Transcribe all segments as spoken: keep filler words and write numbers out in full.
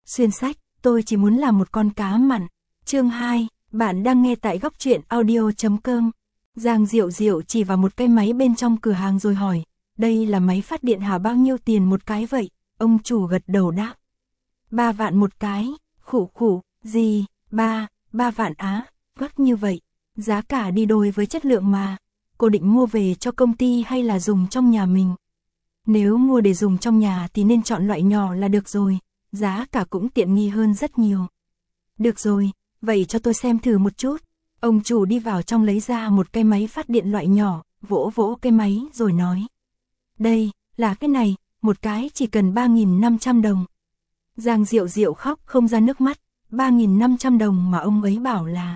Xuyên sách, tôi chỉ muốn làm một con cá mặn. Chương hai, bạn đang nghe tại góc truyện audio chấm com. Giang Diệu Diệu chỉ vào một cái máy bên trong cửa hàng rồi hỏi, đây là máy phát điện hả, bao nhiêu tiền một cái vậy? Ông chủ gật đầu đáp. Ba vạn một cái. Khụ khụ, gì, ba, ba vạn á, gắt như vậy. Giá cả đi đôi với chất lượng mà. Cô định mua về cho công ty hay là dùng trong nhà mình? Nếu mua để dùng trong nhà thì nên chọn loại nhỏ là được rồi, giá cả cũng tiện nghi hơn rất nhiều. Được rồi, vậy cho tôi xem thử một chút. Ông chủ đi vào trong lấy ra một cái máy phát điện loại nhỏ, vỗ vỗ cái máy rồi nói. Đây, là cái này, một cái chỉ cần ba nghìn năm trăm đồng. Giang Diệu Diệu khóc không ra nước mắt, ba nghìn năm trăm đồng mà ông ấy bảo là.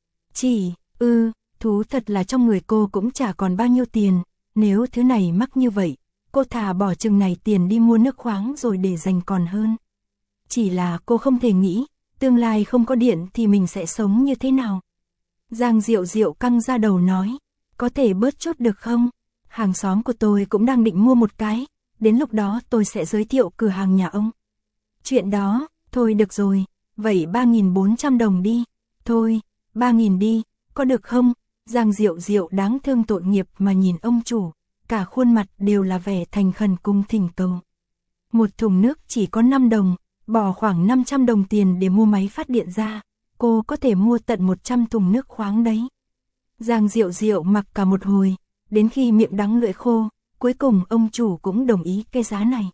Chỉ, ư, ừ, thú thật là trong người cô cũng chả còn bao nhiêu tiền, nếu thứ này mắc như vậy, cô thà bỏ chừng này tiền đi mua nước khoáng rồi để dành còn hơn. Chỉ là cô không thể nghĩ, tương lai không có điện thì mình sẽ sống như thế nào. Giang Diệu Diệu căng ra đầu nói, có thể bớt chút được không? Hàng xóm của tôi cũng đang định mua một cái, đến lúc đó tôi sẽ giới thiệu cửa hàng nhà ông. Chuyện đó, thôi được rồi, vậy ba nghìn bốn trăm đồng đi. Thôi, ba nghìn đi, có được không? Giang Diệu Diệu đáng thương tội nghiệp mà nhìn ông chủ, cả khuôn mặt đều là vẻ thành khẩn cùng thỉnh cầu. Một thùng nước chỉ có năm đồng, bỏ khoảng năm trăm đồng tiền để mua máy phát điện ra, cô có thể mua tận một trăm thùng nước khoáng đấy. Giang Diệu Diệu mặc cả một hồi, đến khi miệng đắng lưỡi khô, cuối cùng ông chủ cũng đồng ý cái giá này.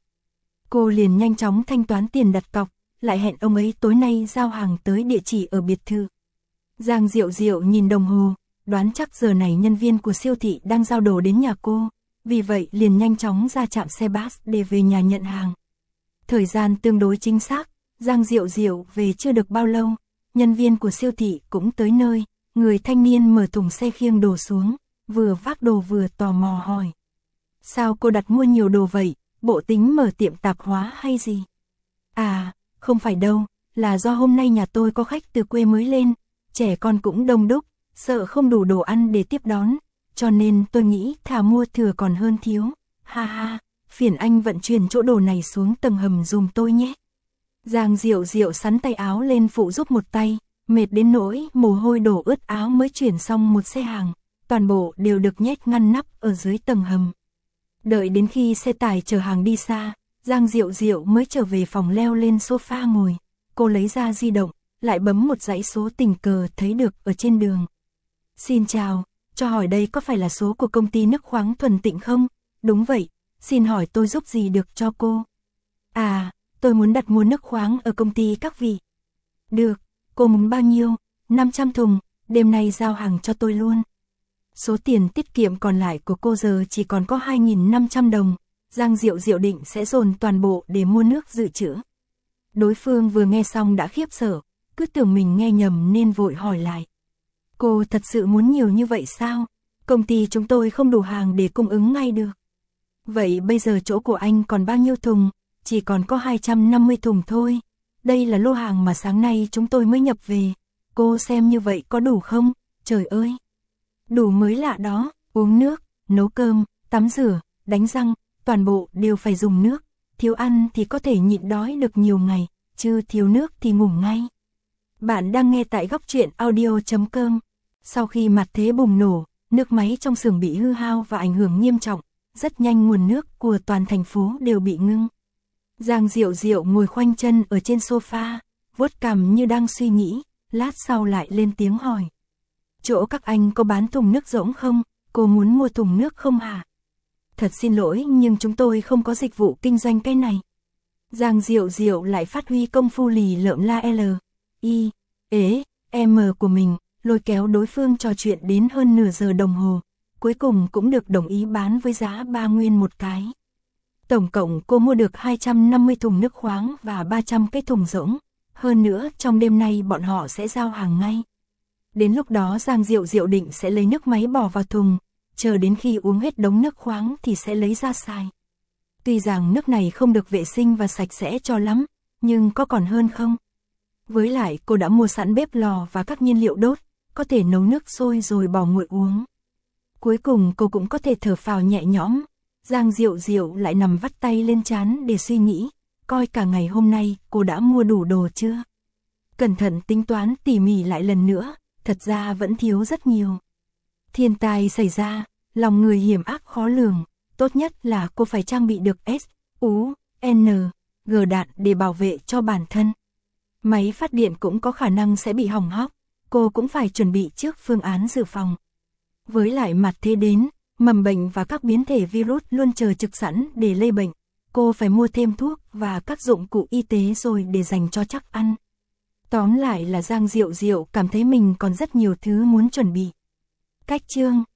Cô liền nhanh chóng thanh toán tiền đặt cọc, lại hẹn ông ấy tối nay giao hàng tới địa chỉ ở biệt thự. Giang Diệu Diệu nhìn đồng hồ, đoán chắc giờ này nhân viên của siêu thị đang giao đồ đến nhà cô, vì vậy liền nhanh chóng ra trạm xe bus để về nhà nhận hàng. Thời gian tương đối chính xác, Giang Diệu Diệu về chưa được bao lâu, nhân viên của siêu thị cũng tới nơi, người thanh niên mở thùng xe khiêng đồ xuống, vừa vác đồ vừa tò mò hỏi. Sao cô đặt mua nhiều đồ vậy, bộ tính mở tiệm tạp hóa hay gì? À, không phải đâu, là do hôm nay nhà tôi có khách từ quê mới lên, trẻ con cũng đông đúc, sợ không đủ đồ ăn để tiếp đón, cho nên tôi nghĩ thà mua thừa còn hơn thiếu. Ha ha, phiền anh vận chuyển chỗ đồ này xuống tầng hầm dùm tôi nhé. Giang Diệu Diệu sắn tay áo lên phụ giúp một tay, mệt đến nỗi mồ hôi đổ ướt áo mới chuyển xong một xe hàng, toàn bộ đều được nhét ngăn nắp ở dưới tầng hầm. Đợi đến khi xe tải chở hàng đi xa, Giang Diệu Diệu mới trở về phòng leo lên sofa ngồi, cô lấy ra di động, lại bấm một dãy số tình cờ thấy được ở trên đường. Xin chào, cho hỏi đây có phải là số của công ty nước khoáng Thuần Tịnh không? Đúng vậy, xin hỏi tôi giúp gì được cho cô? À, tôi muốn đặt mua nước khoáng ở công ty các vị. Được, cô muốn bao nhiêu? năm trăm thùng, đêm nay giao hàng cho tôi luôn. Số tiền tiết kiệm còn lại của cô giờ chỉ còn có hai nghìn năm trăm đồng, Giang Diệu Diệu định sẽ dồn toàn bộ để mua nước dự trữ. Đối phương vừa nghe xong đã khiếp sợ, cứ tưởng mình nghe nhầm nên vội hỏi lại. Cô thật sự muốn nhiều như vậy sao? Công ty chúng tôi không đủ hàng để cung ứng ngay được. Vậy bây giờ chỗ của anh còn bao nhiêu thùng? Chỉ còn có hai trăm năm mươi thùng thôi. Đây là lô hàng mà sáng nay chúng tôi mới nhập về. Cô xem như vậy có đủ không? Trời ơi! Đủ mới lạ đó, uống nước, nấu cơm, tắm rửa, đánh răng, toàn bộ đều phải dùng nước. Thiếu ăn thì có thể nhịn đói được nhiều ngày, chứ thiếu nước thì ngủ ngay. Bạn đang nghe tại góc truyện audio chấm com. Sau khi mặt thế bùng nổ, nước máy trong xưởng bị hư hao và ảnh hưởng nghiêm trọng, rất nhanh nguồn nước của toàn thành phố đều bị ngưng. Giang Diệu Diệu ngồi khoanh chân ở trên sofa, vuốt cằm như đang suy nghĩ, lát sau lại lên tiếng hỏi. Chỗ các anh có bán thùng nước rỗng không? Cô muốn mua thùng nước không hả? Thật xin lỗi nhưng chúng tôi không có dịch vụ kinh doanh cái này. Giang Diệu Diệu lại phát huy công phu lì lợm la L, I, ế, M của mình, lôi kéo đối phương trò chuyện đến hơn nửa giờ đồng hồ, cuối cùng cũng được đồng ý bán với giá ba nguyên một cái. Tổng cộng cô mua được hai trăm năm mươi thùng nước khoáng và ba trăm cái thùng rỗng, hơn nữa trong đêm nay bọn họ sẽ giao hàng ngay. Đến lúc đó Giang Diệu Diệu định sẽ lấy nước máy bỏ vào thùng, chờ đến khi uống hết đống nước khoáng thì sẽ lấy ra xài. Tuy rằng nước này không được vệ sinh và sạch sẽ cho lắm, nhưng có còn hơn không? Với lại cô đã mua sẵn bếp lò và các nhiên liệu đốt, có thể nấu nước sôi rồi bỏ nguội uống. Cuối cùng cô cũng có thể thở phào nhẹ nhõm. Giang Diệu Diệu lại nằm vắt tay lên trán để suy nghĩ, coi cả ngày hôm nay cô đã mua đủ đồ chưa? Cẩn thận tính toán tỉ mỉ lại lần nữa, thật ra vẫn thiếu rất nhiều. Thiên tai xảy ra, lòng người hiểm ác khó lường, tốt nhất là cô phải trang bị được S, U, N, G đạn để bảo vệ cho bản thân. Máy phát điện cũng có khả năng sẽ bị hỏng hóc, cô cũng phải chuẩn bị trước phương án dự phòng. Với lại mặt thế đến, mầm bệnh và các biến thể virus luôn chờ trực sẵn để lây bệnh, cô phải mua thêm thuốc và các dụng cụ y tế rồi để dành cho chắc ăn. Tóm lại là Giang Diệu Diệu cảm thấy mình còn rất nhiều thứ muốn chuẩn bị. Cách chương